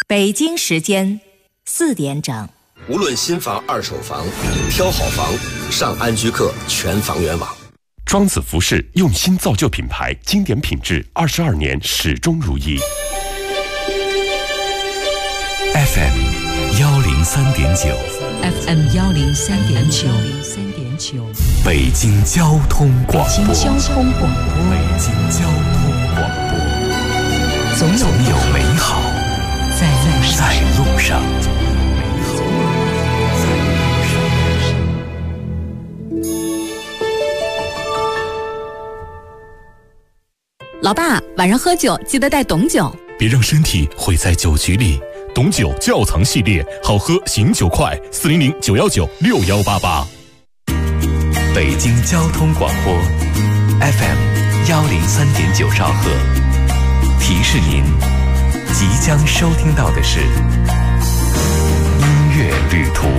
北京时间4点整。 无论新房、二手房，挑好房，上安居客全房源网。 庄子服饰用心造就品牌，经典品质，22年始终如一。 FM 103.9 FM 103.9 北京交通广播。 北京交通广播。 北京交通广播。总有美好在路上。 老爸，晚上喝酒记得带董酒， 别让身体毁在酒局里。董酒窖藏系列，好喝醒酒快，400-919-6188。北京交通广播 FM 103.9兆赫，提示您即将收听到的是音乐旅途。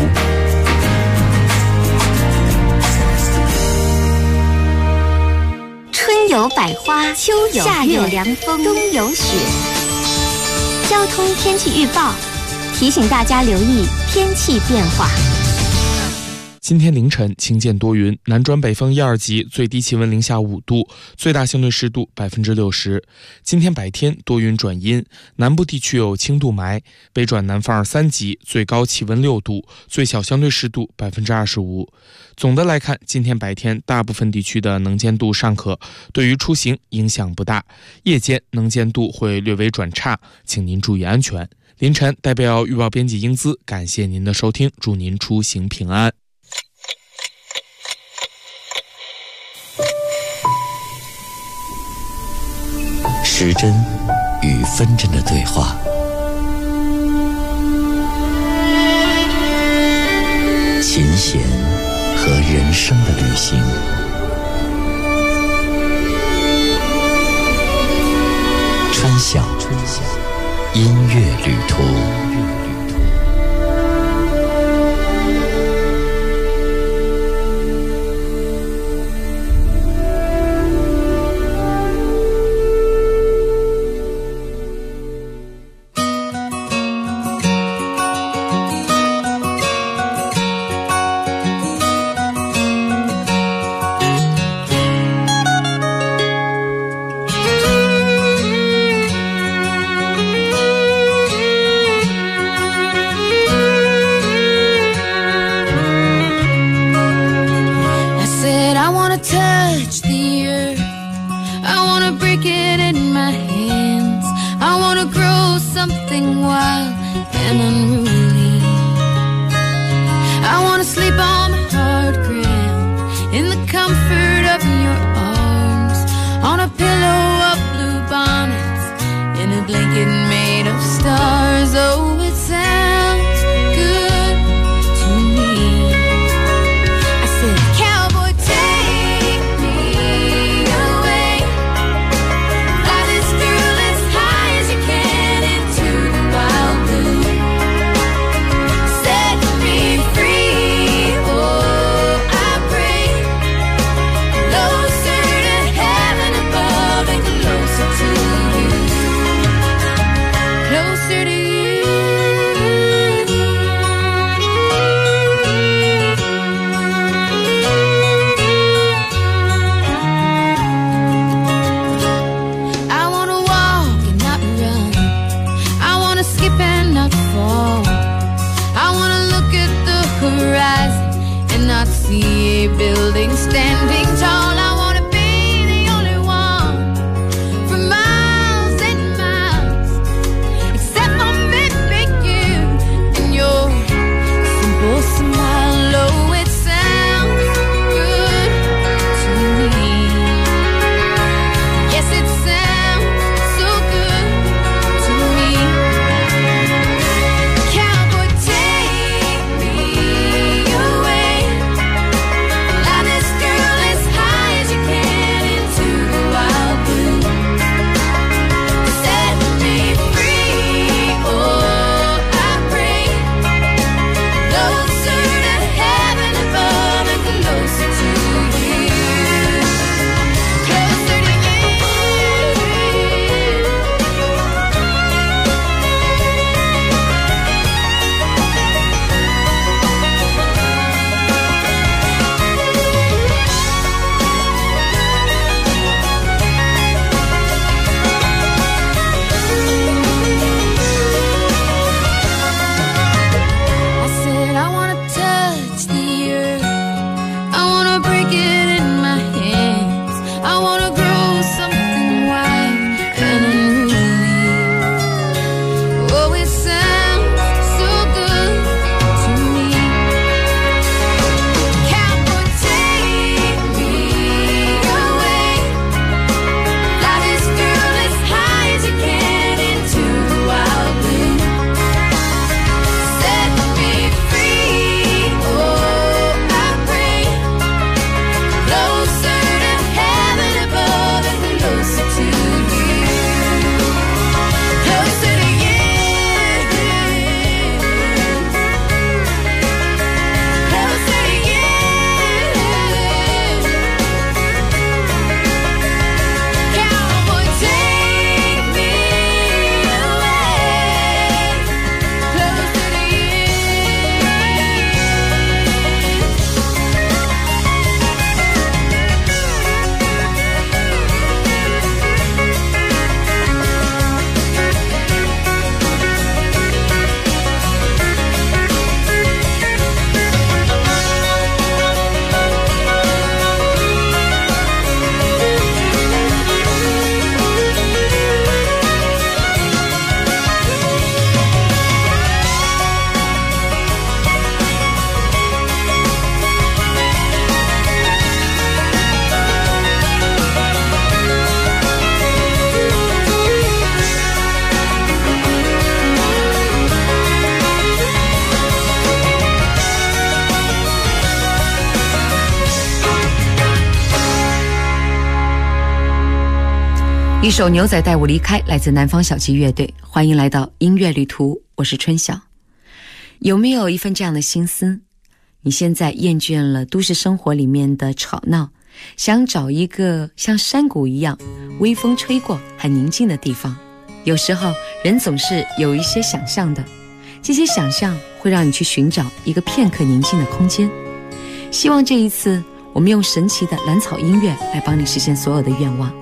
春有百花，秋有夏有凉风，冬有雪。交通天气预报提醒大家留意天气变化。 今天凌晨晴间多云，南转北风1、2级，最低气温零下5度，最大相对湿度60%。今天白天多云转阴，南部地区有轻度霾，北转南风2、3级，最高气温6度，最小相对湿度25%。总的来看，今天白天大部分地区的能见度尚可，对于出行影响不大，夜间能见度会略微转差，请您注意安全。凌晨代表预报编辑英姿感谢您的收听，祝您出行平安。 时针与分针的对话，琴弦和人生的旅行，春晓音乐旅途。 一首牛仔带我离开，来自南方小鸡乐队。欢迎来到音乐旅途，我是春晓。有没有一份这样的心思，你现在厌倦了都市生活里面的吵闹，想找一个像山谷一样微风吹过很宁静的地方。有时候人总是有一些想象的，这些想象会让你去寻找一个片刻宁静的空间。希望这一次我们用神奇的蓝草音乐来帮你实现所有的愿望。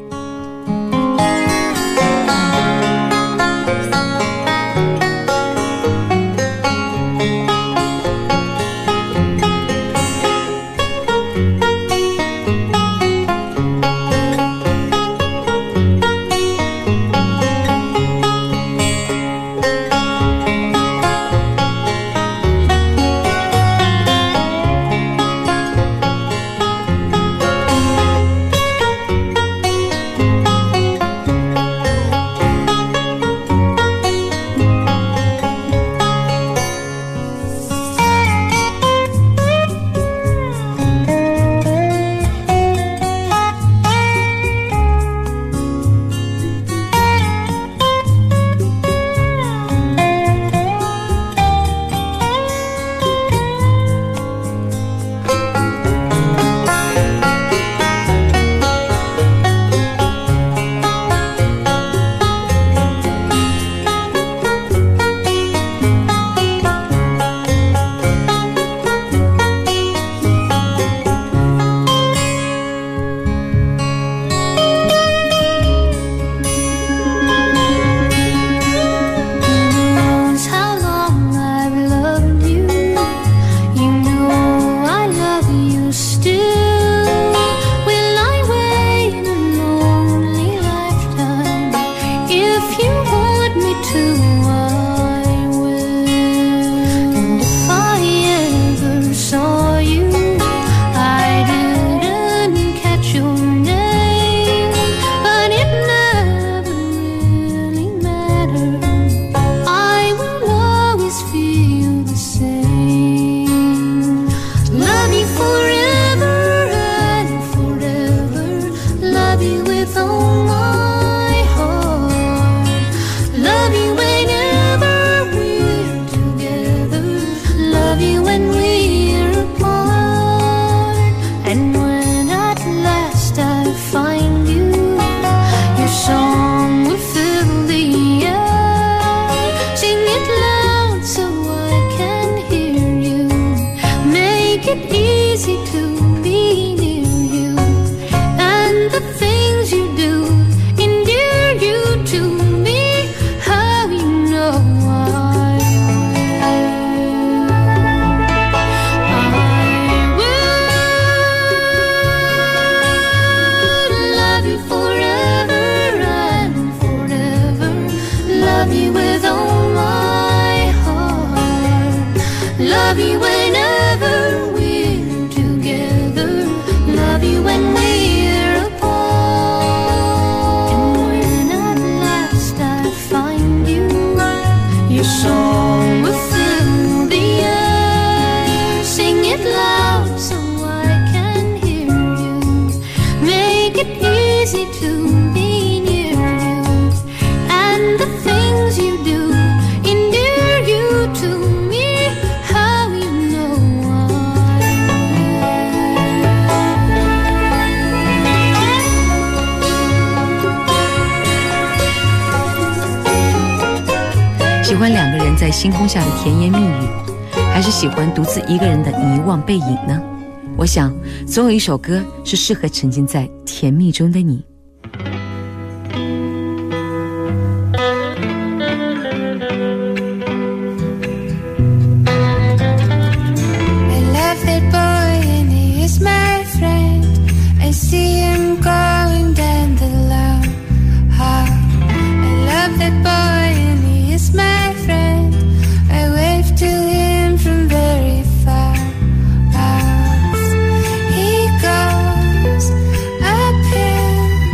喜欢两个人在星空下的甜言蜜语，还是喜欢独自一个人的遗忘背影呢？我想总有一首歌是适合沉浸在甜蜜中的你。 He goes uphill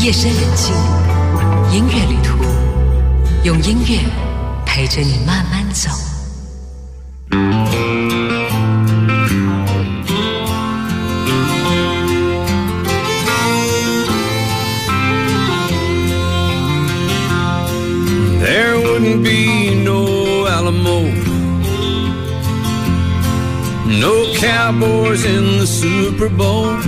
夜深人静，音乐旅途，用音乐陪着你慢慢走。 There wouldn't be no Alamo, no Cowboys in the Super Bowl,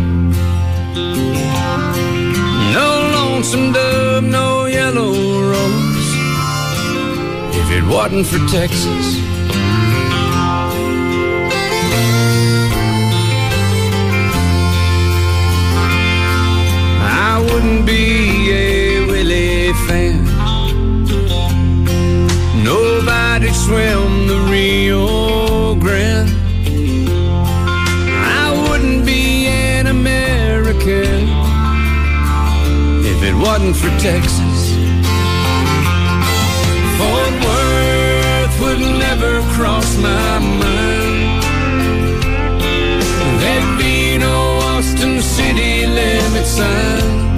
no Lonesome Dove, no Yellow Rose, if it wasn't for Texas. I wouldn't be a Willie fan, nobody'd swim the Rio Grande. I wouldn't be an American if it wasn't for Texas. Fort Worth would never cross my mind. There'd be no Austin city limit sign,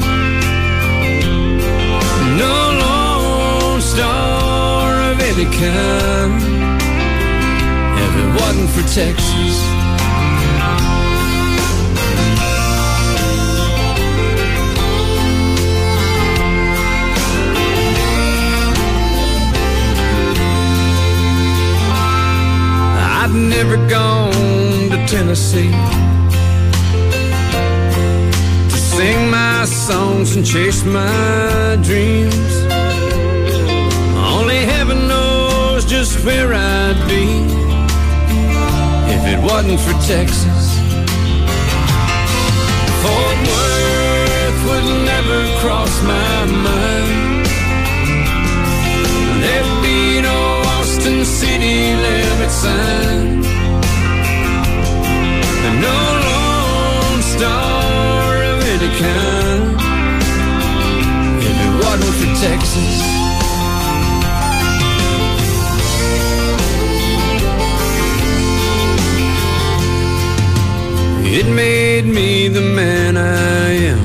no Lone Star of any kind if it wasn't for Texas. I've never gone to Tennessee to sing my songs and chase my dreams. Only heaven knows just where I'd be if it wasn't for Texas. Fort Worth would never cross my mind. There'd be no Austin city limit sign, and no Lone Star of any kind if it wasn't for Texas. It made me the man I am.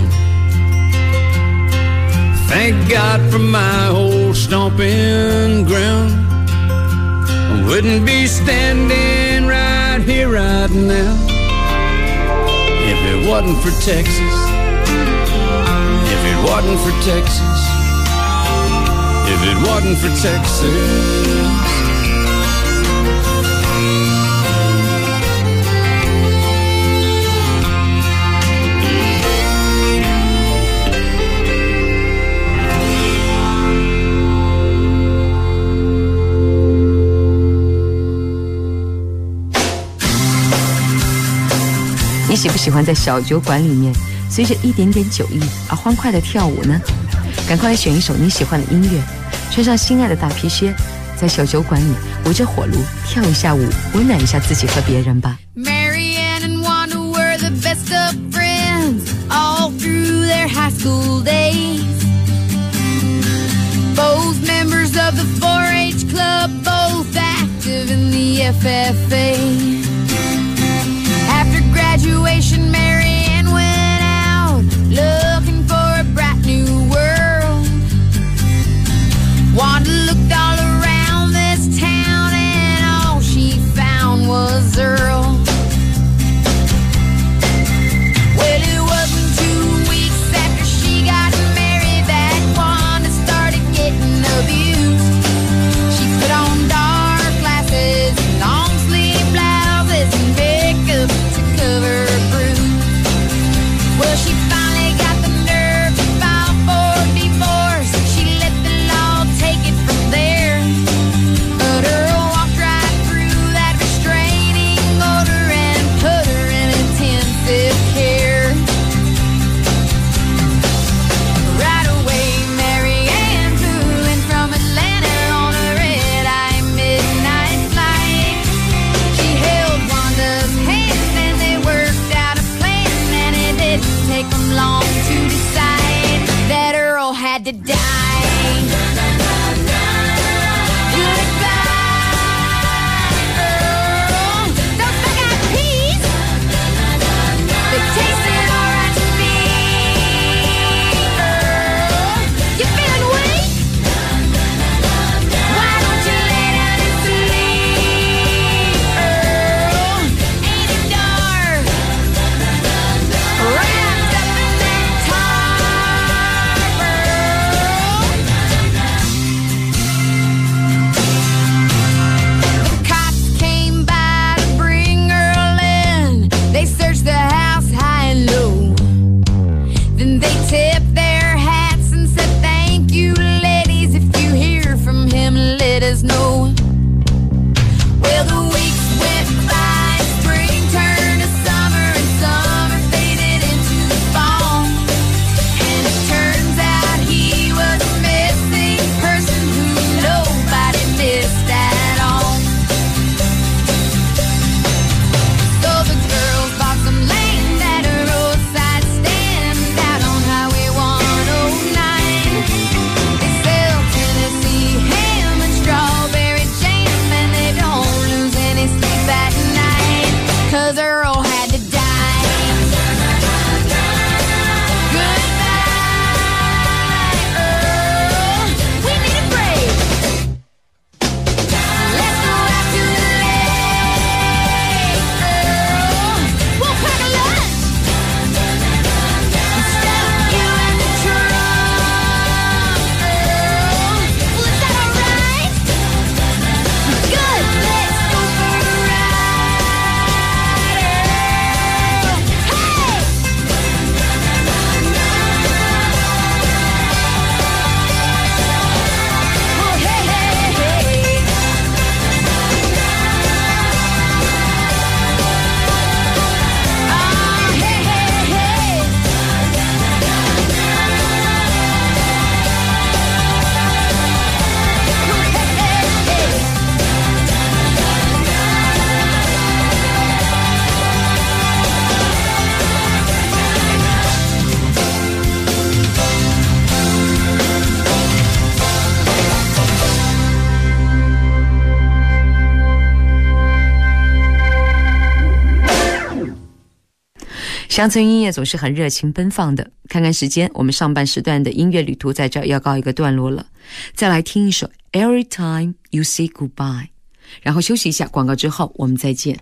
Thank God for my old stomping ground. I wouldn't be standing right here right now if it wasn't for Texas. If it wasn't for Texas. If it wasn't for Texas. 你喜不喜欢在小酒馆里面随着一点点酒意而欢快的跳舞呢？赶快来选一首你喜欢的音乐，穿上心爱的大皮靴，在小酒馆里围着火炉跳一下舞，温暖一下自己和别人吧。 Marianne and Wanda were the best of friends all through their high school days. Both members of the 4-H club, both active in the FFA. After graduation, Marianne went out looking for a bright new world. Wanda looked all around this town and all she found was Earl. Well, it wasn't 2 weeks after she got married that Wanda started getting abused. She put on dark glasses and long sleeve blouses 乡村音乐总是很热情奔放的。看看时间，我们上半时段的音乐旅途在这要告一个段落了。再来听一首 Every Time You Say Goodbye， 然后休息一下，广告之后我们再见。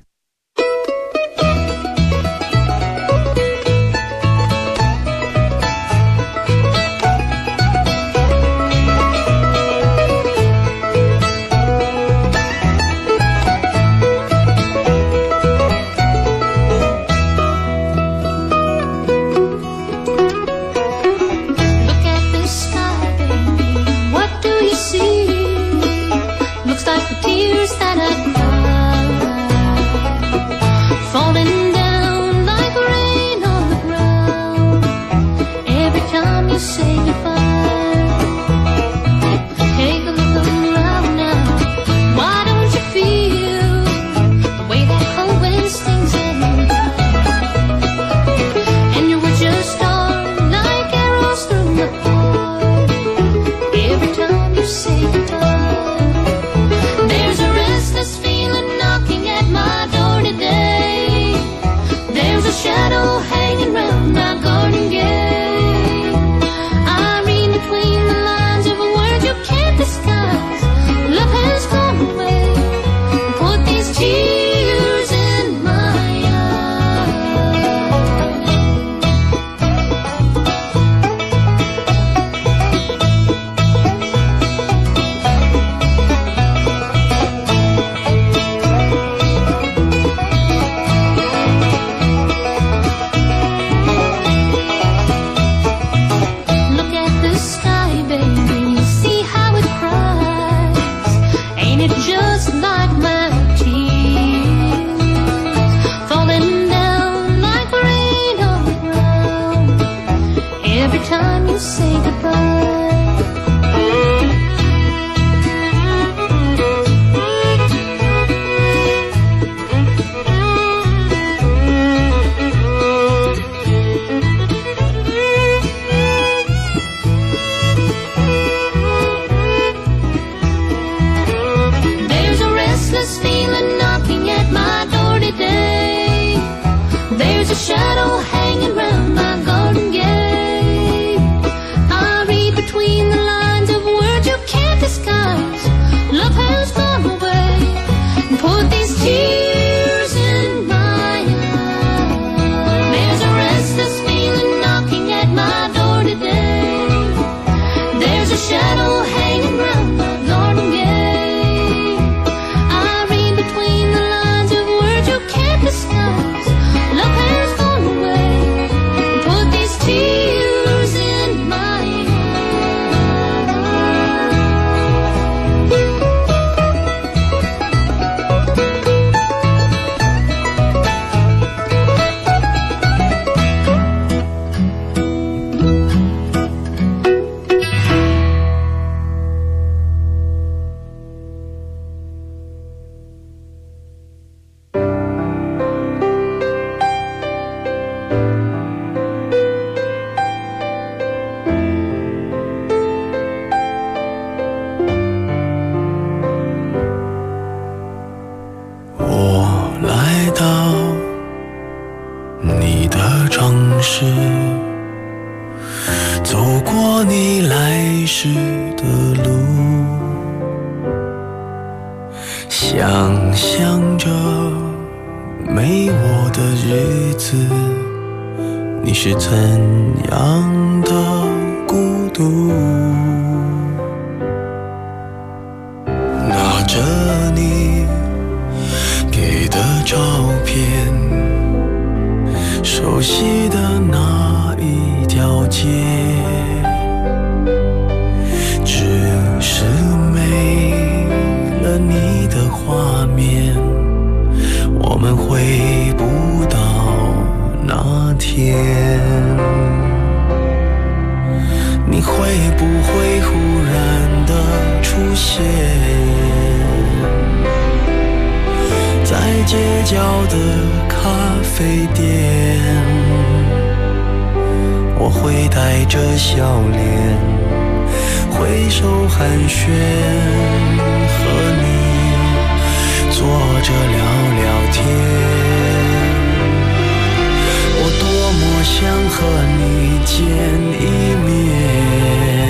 坐着聊聊天，我多想和你见一面，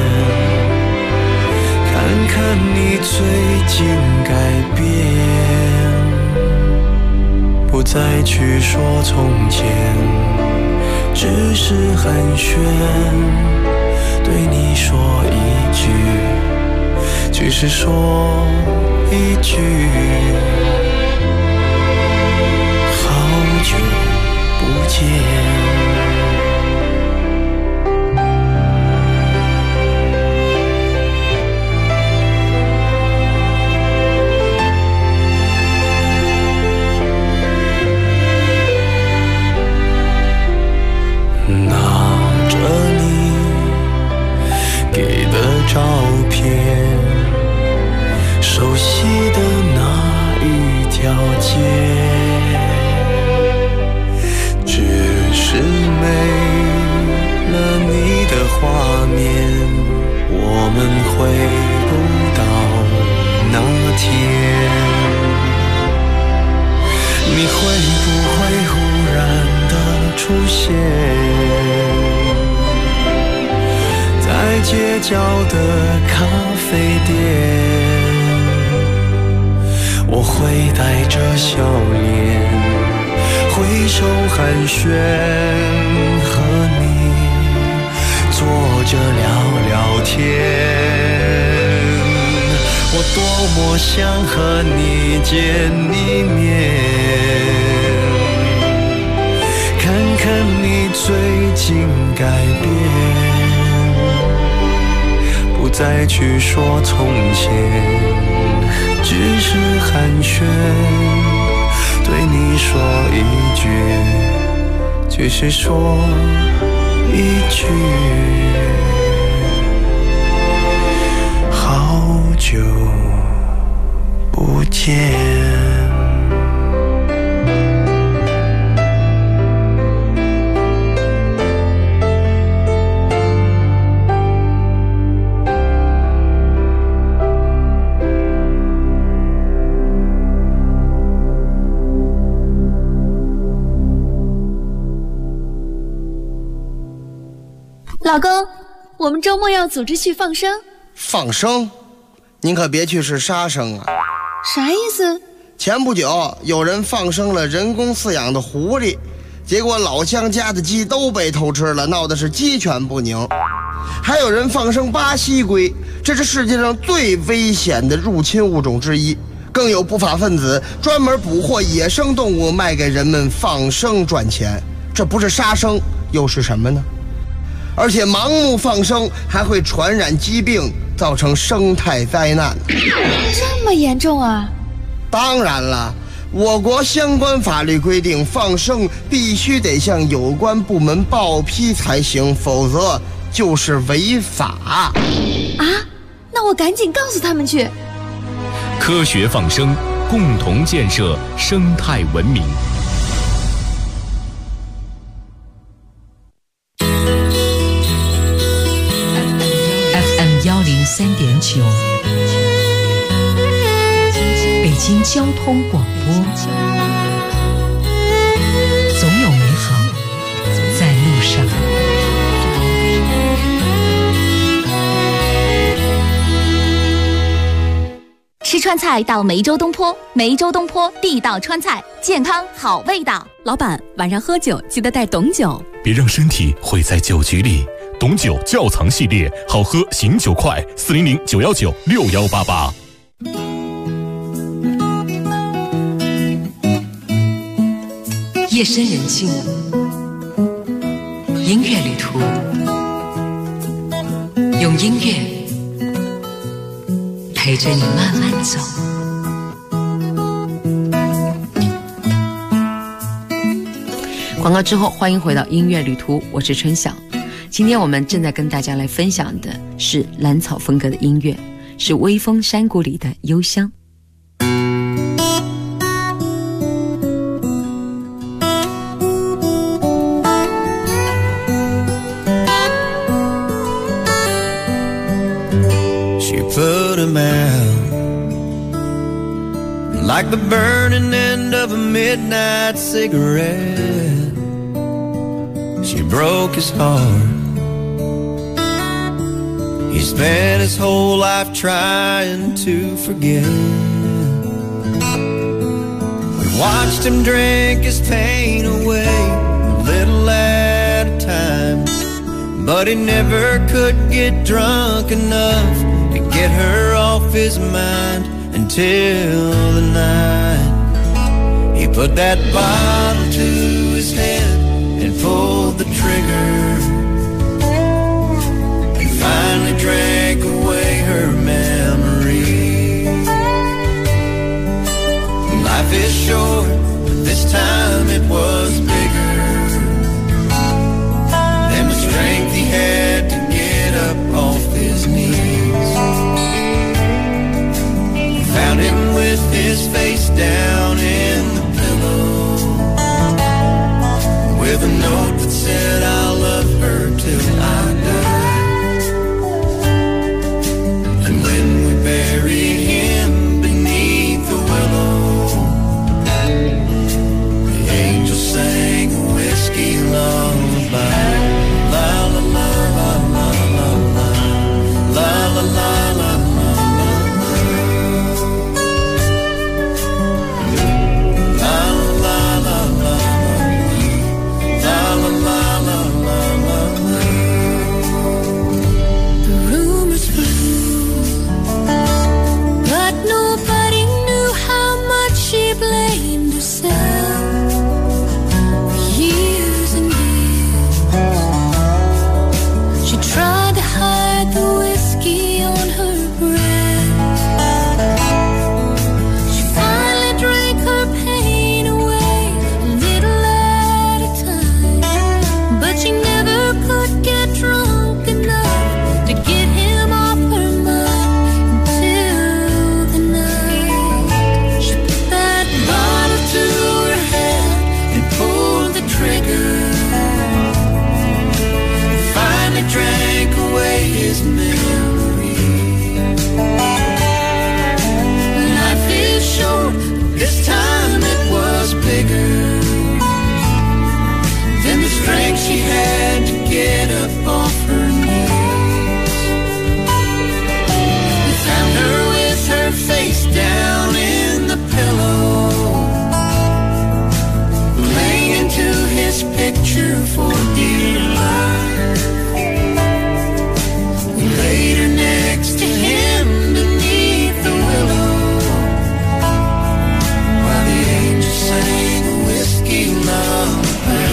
看看你最近改变，不再去说从前，只是寒暄，对你说一句，只是说一句，好久不见。照片，熟悉的那一条街，只是没了你的画面，我们回不到那天。你会不会忽然的出现在街角的咖啡店？我会带着笑脸，挥手寒暄，和你坐着聊聊天。我多么想和你见一面，看看你最近改变，不再去说从前，只是寒暄，对你说一句，只是说一句，好久不见。 老公，我们周末要组织去放生。 放生？您可别去是杀生啊！ 啥意思？ 前不久有人放生了人工饲养的狐狸，结果老乡家的鸡都被偷吃了，闹的是鸡犬不宁。还有人放生巴西龟，这是世界上最危险的入侵物种之一。更有不法分子专门捕获野生动物卖给人们放生赚钱，这不是杀生又是什么呢？而且盲目放生还会传染疾病，造成生态灾难。 这么严重啊？ 当然了，我国相关法律规定，放生必须得向有关部门报批才行，否则就是违法。 啊？那我赶紧告诉他们去。 科学放生，共同建设生态文明。 103.9，北京交通广播，总有美好在路上。 吃川菜到梅州东坡，梅州东坡地道川菜，健康好味道。 老板，晚上喝酒记得带董酒， 别让身体毁在酒局里。董酒窖藏系列，好喝醒酒快，400-919-6188。 夜深人静，音乐旅途，用音乐陪着你慢慢走。 广告之后，欢迎回到音乐旅途，我是春晓。今天我们正在跟大家来分享的是蓝草风格的音乐，是微风山谷里的幽香。 She put him out like the burning end of a midnight cigarette. she broke his heart. He spent his whole life trying to forget. We watched him drink his pain away, a little at a time. But he never could get drunk enough to get her off his mind until the night he put that bottle to his head and pulled the trigger, and finally drank away her memory. Life is short, but this time it was bigger than the strength he had to get up off his knees. Found him with his face down in the pillow, with a note that said, I'll love her till I die. And when we buried him beneath the willow, the angel sang a whiskey lullaby. La la la la la la la la la la la. She had to get up off her knees. We found her with her face down in the pillow, laying to his picture for dear life. We laid her next to him beneath the willow, while the angel sang a whiskey lullaby.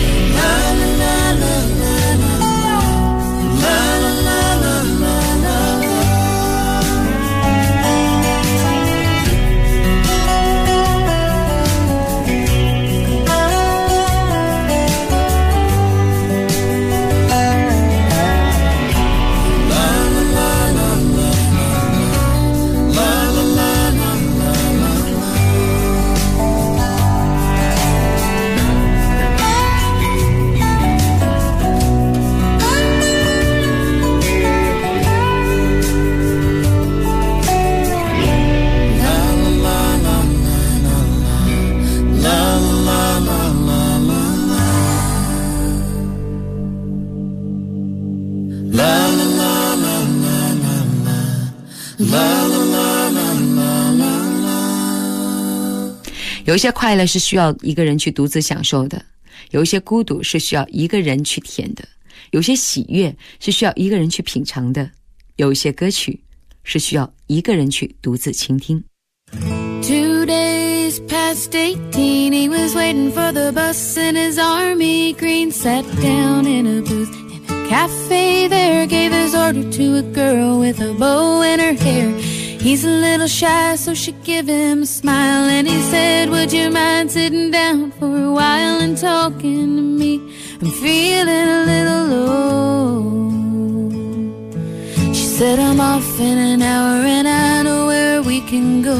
有一些快乐是需要一个人去独自享受的，有一些孤独是需要一个人去舔的，有些喜悦是需要一个人去品尝的，有一些歌曲是需要一个人去独自倾听。 2 days past 18, he was waiting for the bus in his army green, sat down in a booth in a cafe there, gave his order to a girl with a bow in her hair. He's a little shy, so she gave him a smile, and he said, would you mind sitting down for a while and talking to me? I'm feeling a little low. She said, I'm off in an hour and I know where we can go.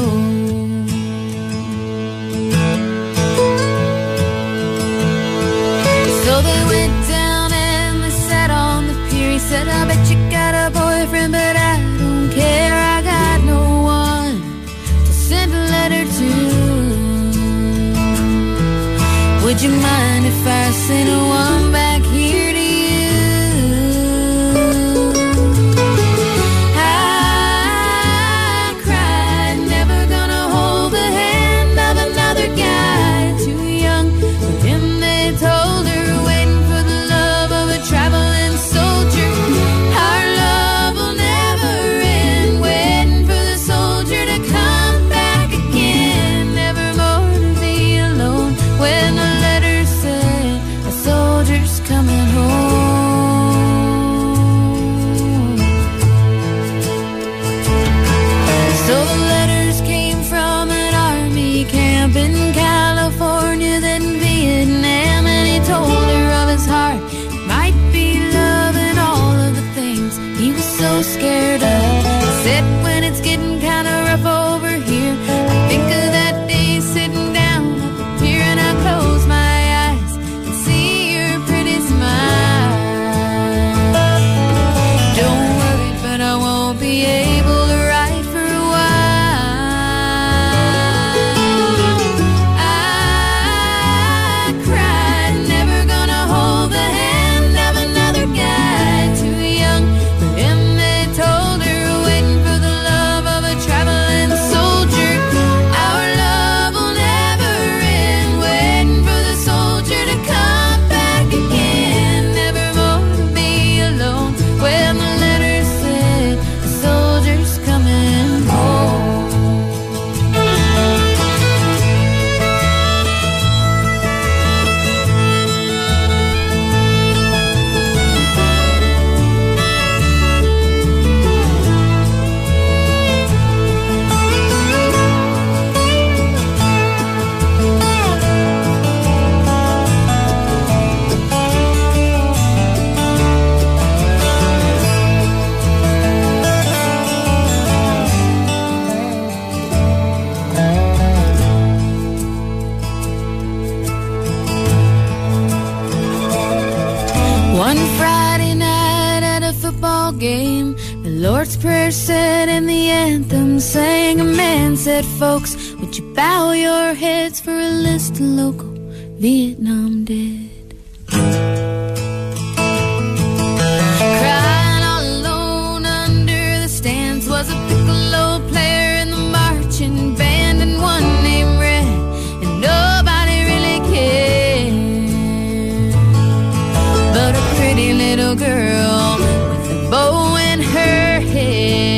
So they went down and they sat on the pier. He said, I bet you got a boyfriend, but I don't care. I got no one to send a letter to. Would you mind if I sent one back here? Lord's Prayer said and the anthem sang. A man said, folks, would you bow your heads for a list of local Vietnam dead? Crying all alone under the stands was a piccolo player in the marching band, and one named Red, and nobody really cared. But a pretty little girl with a bow in her hair.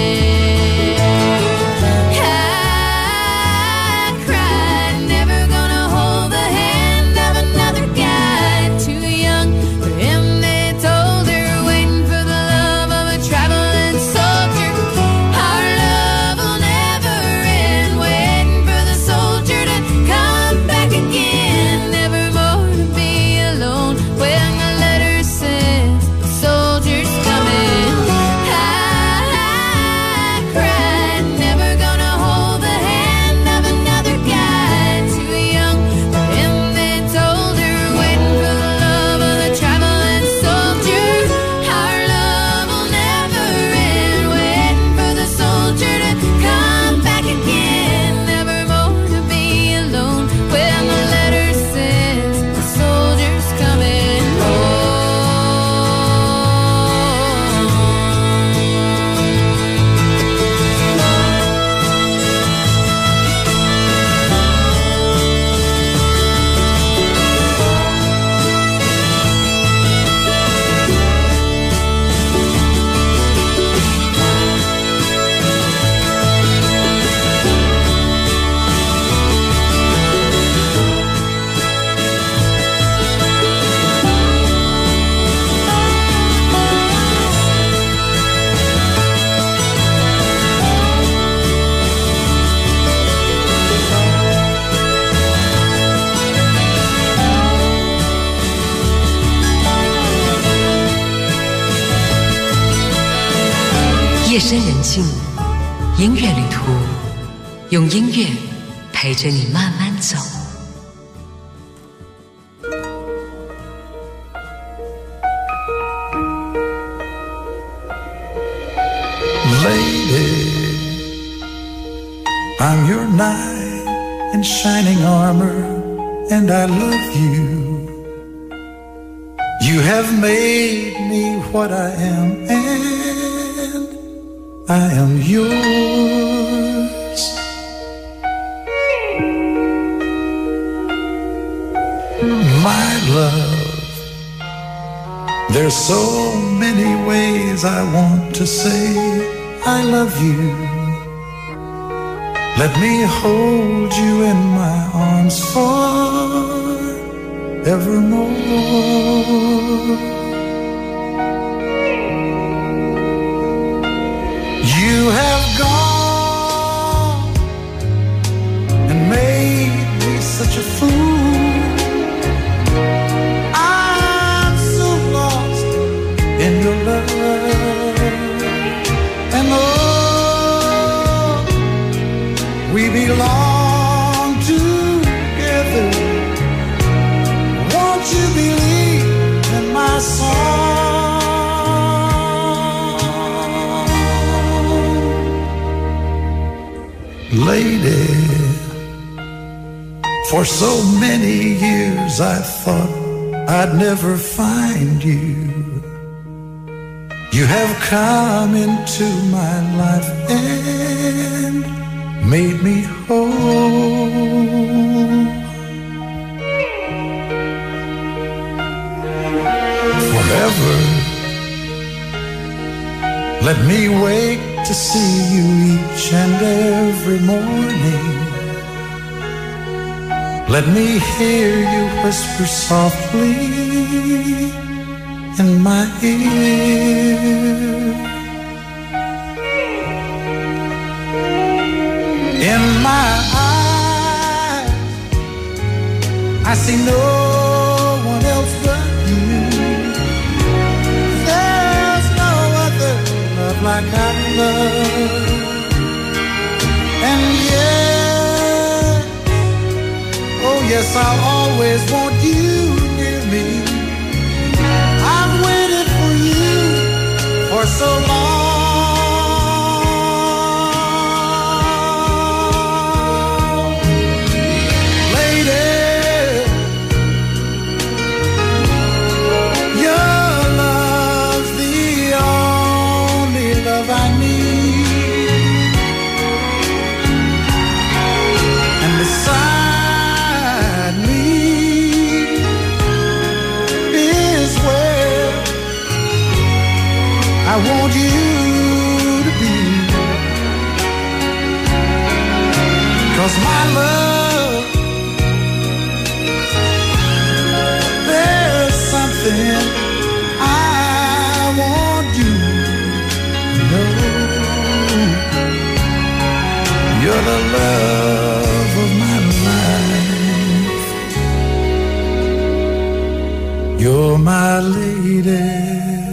I cried, never gonna hold the hand of another guy too young for him. They told her, waiting for the love of a traveling soldier. Our love will never end, waiting for the soldier to come back again. Never more to be alone when the letter says the soldier's coming. I cried, never gonna hold the hand of another guy too young for him. They told her, waiting for the love of the traveling soldier. Our love will never end, waiting for the soldier to come back again. Never more to be alone when the letter says the soldier's coming home. 夜深人静，音乐旅途，用音乐陪着你慢慢走。 Lady, I'm your knight in shining armor, and I love you. You have made me what I am, and I am yours. My love, there's so many ways I want to say I love you. Let me hold you in my arms forevermore. You have gone and made me such a fool. I'm so lost in your love, and oh, we belong together. Won't you believe in my song? Lady, for so many years I thought I'd never find you. You have come into my life and made me whole. Forever, let me wake to see you each and every morning. Let me hear you whisper softly in my ear. In my eyes, I see no one else but you. There's no other love like I love. And yes, oh yes, I'll always want you near me. I've waited for you for so long. want you to be. 'Cause my love, there's something I want you to know. You're the love of my life. You're my lady.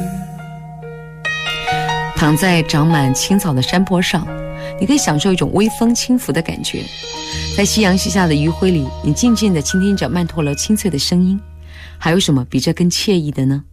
躺在长满青草的山坡上，你可以享受一种微风轻拂的感觉。在夕阳西下的余晖里，你静静地倾听着曼陀罗清脆的声音。还有什么比这更惬意的呢？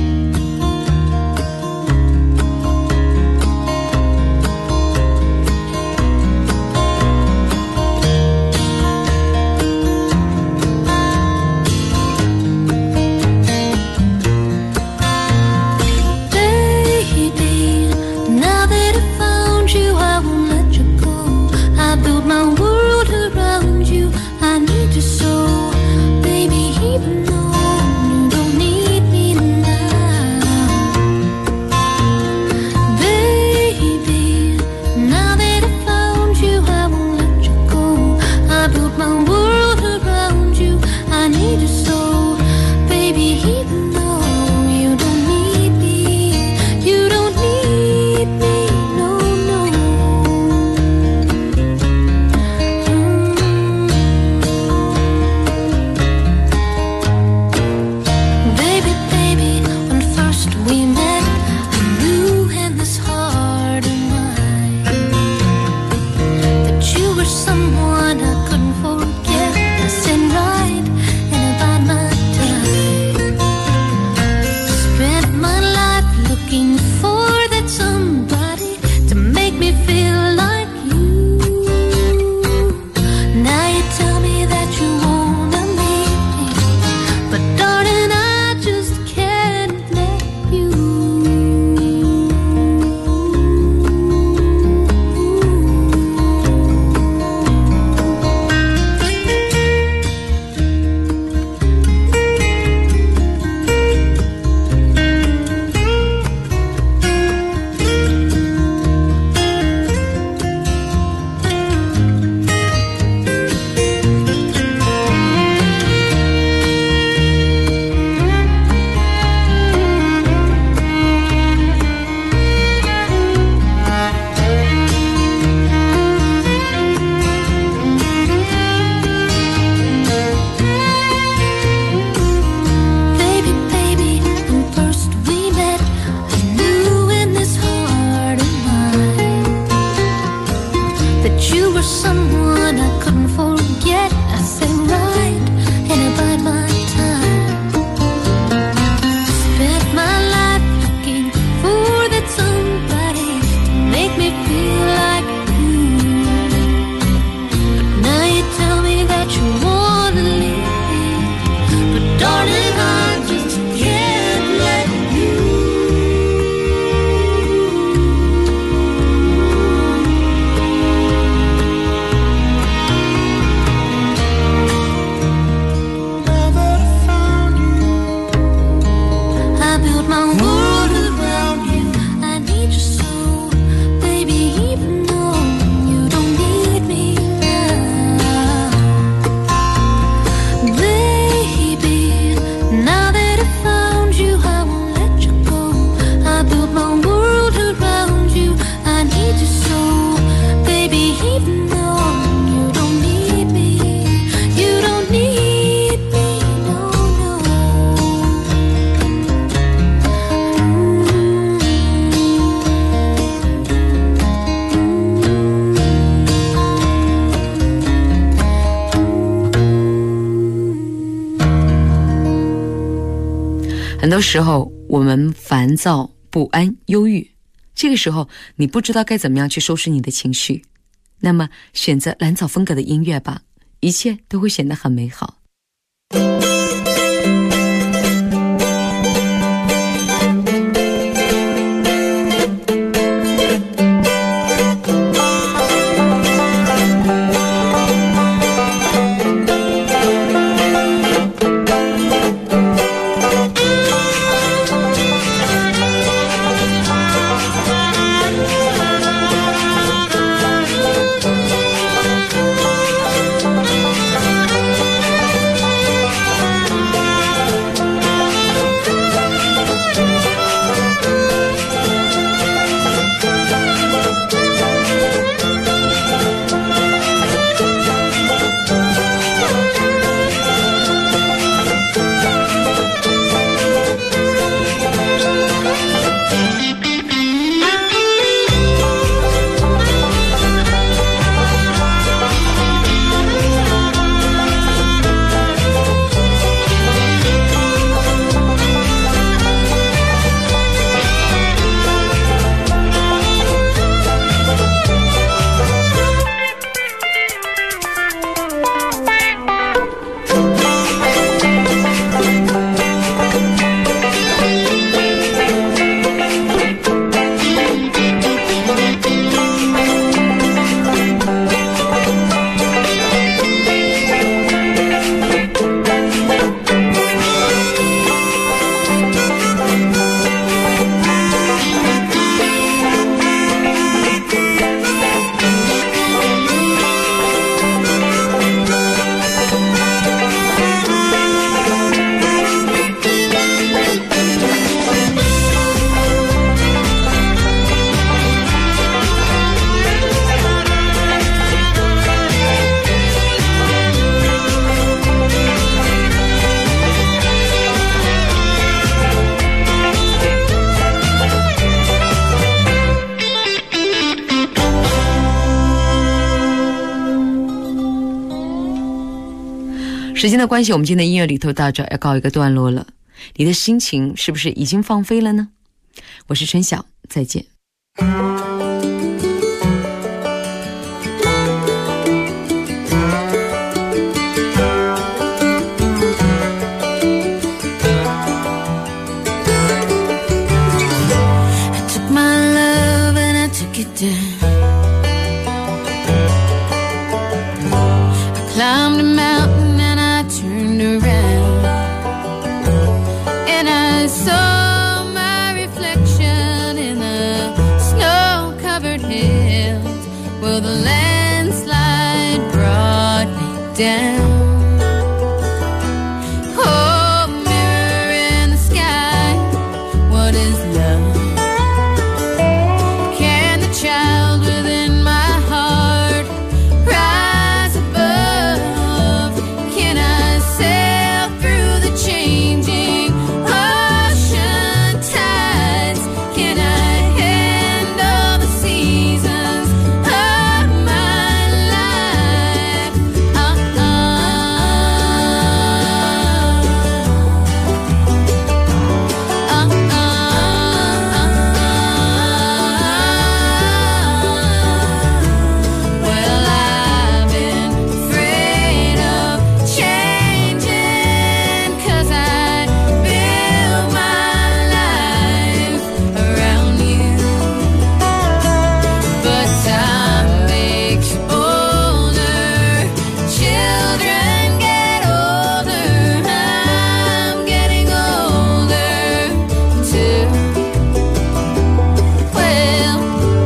很多时候我们烦躁、不安、忧郁，这个时候你不知道该怎么样去收拾你的情绪，那么选择蓝草风格的音乐吧，一切都会显得很美好。 时间的关系，我们今天的音乐里头到这要告一个段落了。你的心情是不是已经放飞了呢？我是春晓，再见。 Climbed a mountain and I turned around and I saw my reflection in the snow-covered hills. Well, the landslide brought me down. Oh, mirror in the sky, what is love? Can the child within my heart rise above? Can I sail through the changing ocean tides? Can I handle the seasons of my life? Well, I've been afraid of changing 'cause I built my life around you. But time makes you older, children get older, I'm getting older too. Well,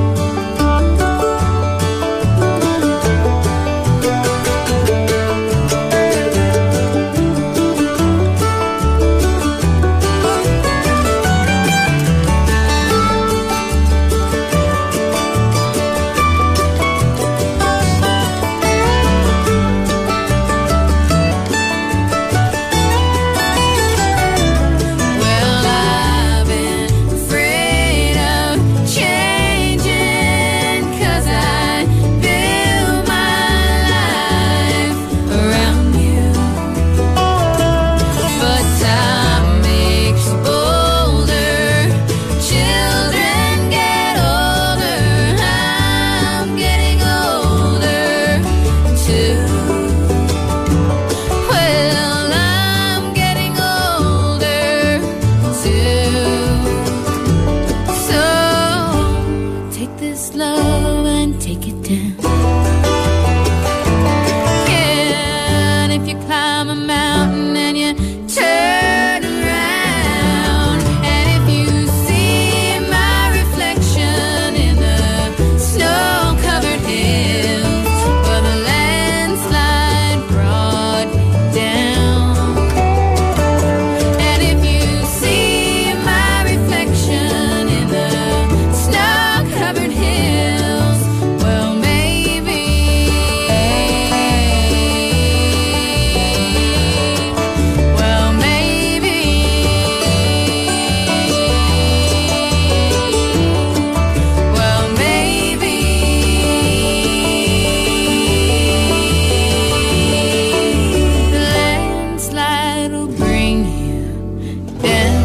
well, I've been afraid of changing 'cause I built my life around you. But time makes you older, children get older, I'm getting older too. Well, I'm getting older too. So take this love and take it down. Yeah, and if you climb a mountain and you turn around, and if you see my reflection in the snow-covered hills, well, the landslide brought me down. And if you see my reflection in the snow-covered hills, well, maybe, well, maybe, well, maybe the landslide will bring you down.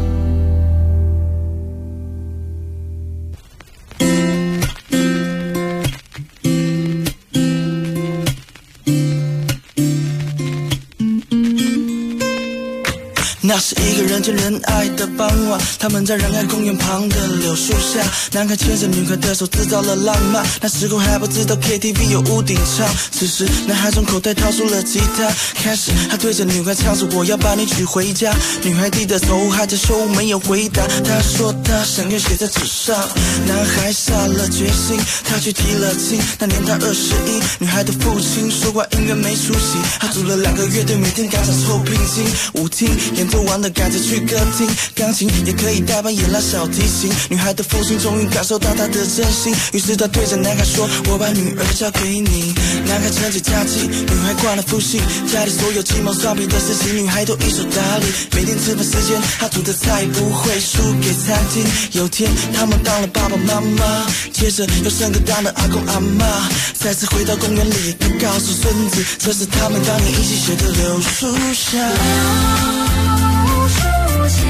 那那是一个人见人爱的傍晚，他们在仁爱公园旁的柳树下，男孩牵着女孩的手制造了浪漫。那时候还不知道 KTV 有屋顶唱，此时男孩从口袋掏出了吉他，开始他对着女孩唱着我要把你娶回家。女孩低着头还在说没有回答，他说他想要写在纸上。男孩下了决心，他去提了亲。那年他21，女孩的父亲说qua音乐没出息，他组了2个乐队，每天赶场凑聘金，舞厅演奏完的改着去歌厅，钢琴也可以代班演拉小提琴。女孩的父亲终于感受到她的真心，于是他对着男孩说，我把女儿交给你。男孩承接家计，女孩惯了父性，家里所有鸡毛蒜皮的事情女孩都一手打理。每天吃饭时间她煮的菜不会输给餐厅。有天他们当了爸爸妈妈，接着又生个当了阿公阿嬷。再次回到公园里，他告诉孙子，这是他们当年一起写的柳树下。柳树下，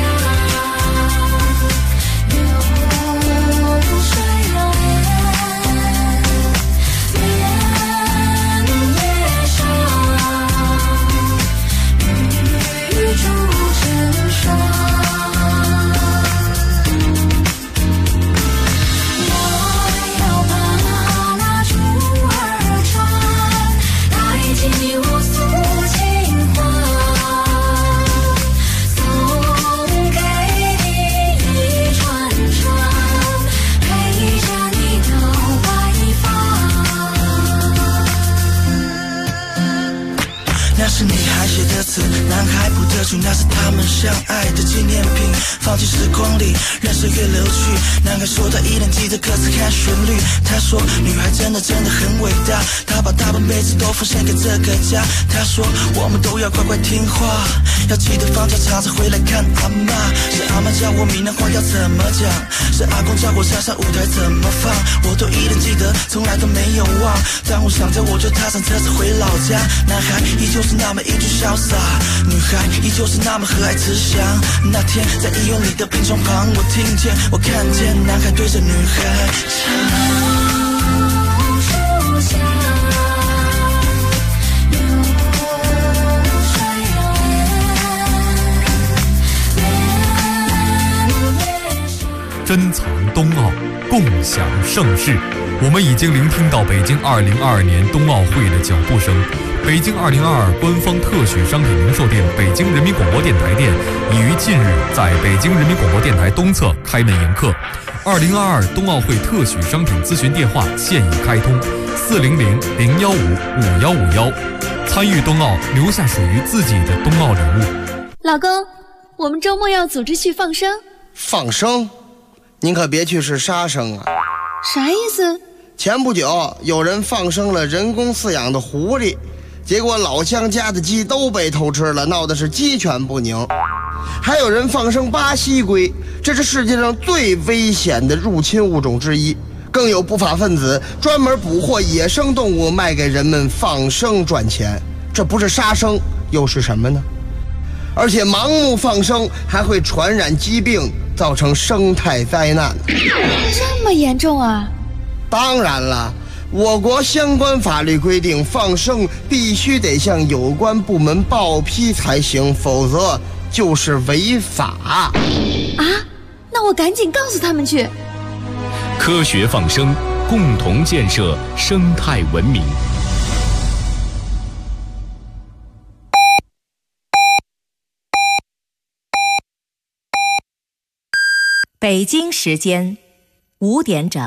流水摇莲，叶上雨珠成双。是女孩写的词，男孩谱的曲，那是他们相爱的纪念品。放进时光里，任岁月流去。男孩说他依然记得歌词和旋律。他说女孩真的很伟大，他把大半辈子都奉献给这个家。他说我们都要乖乖听话，要记得放假常常回来看阿嬷。是阿嬷教我闽南话要怎么讲，是阿公教我上舞台怎么放，我都依然记得，从来都没有忘。当我想着我就踏上车子回老家，男孩依旧是那么英俊潇洒，女孩依旧是那么和蔼慈祥。那天在医院里的病床旁，我看见男孩对着女孩唱。 珍藏冬奥，共享盛世。我们已经聆听到北京2022年冬奥会的脚步声。北京2022官方特许商品零售店北京人民广播电台店已于近日在北京人民广播电台东侧开门迎客。2022冬奥会特许商品咨询电话现已开通，400-015-5151。参与冬奥，留下属于自己的冬奥礼物。 老公，我们周末要组织去放生。 放生？您可别去是杀生啊！ 啥意思？ 前不久有人放生了人工饲养的狐狸，结果老乡家的鸡都被偷吃了，闹得是鸡犬不宁。还有人放生巴西龟，这是世界上最危险的入侵物种之一。更有不法分子专门捕获野生动物卖给人们放生赚钱，这不是杀生又是什么呢？而且盲目放生还会传染疾病，造成生态灾难。 这么严重啊？ 当然了，我国相关法律规定，放生必须得向有关部门报批才行，否则就是违法。 啊？那我赶紧告诉他们去。 科学放生，共同建设生态文明。 北京时间5点整。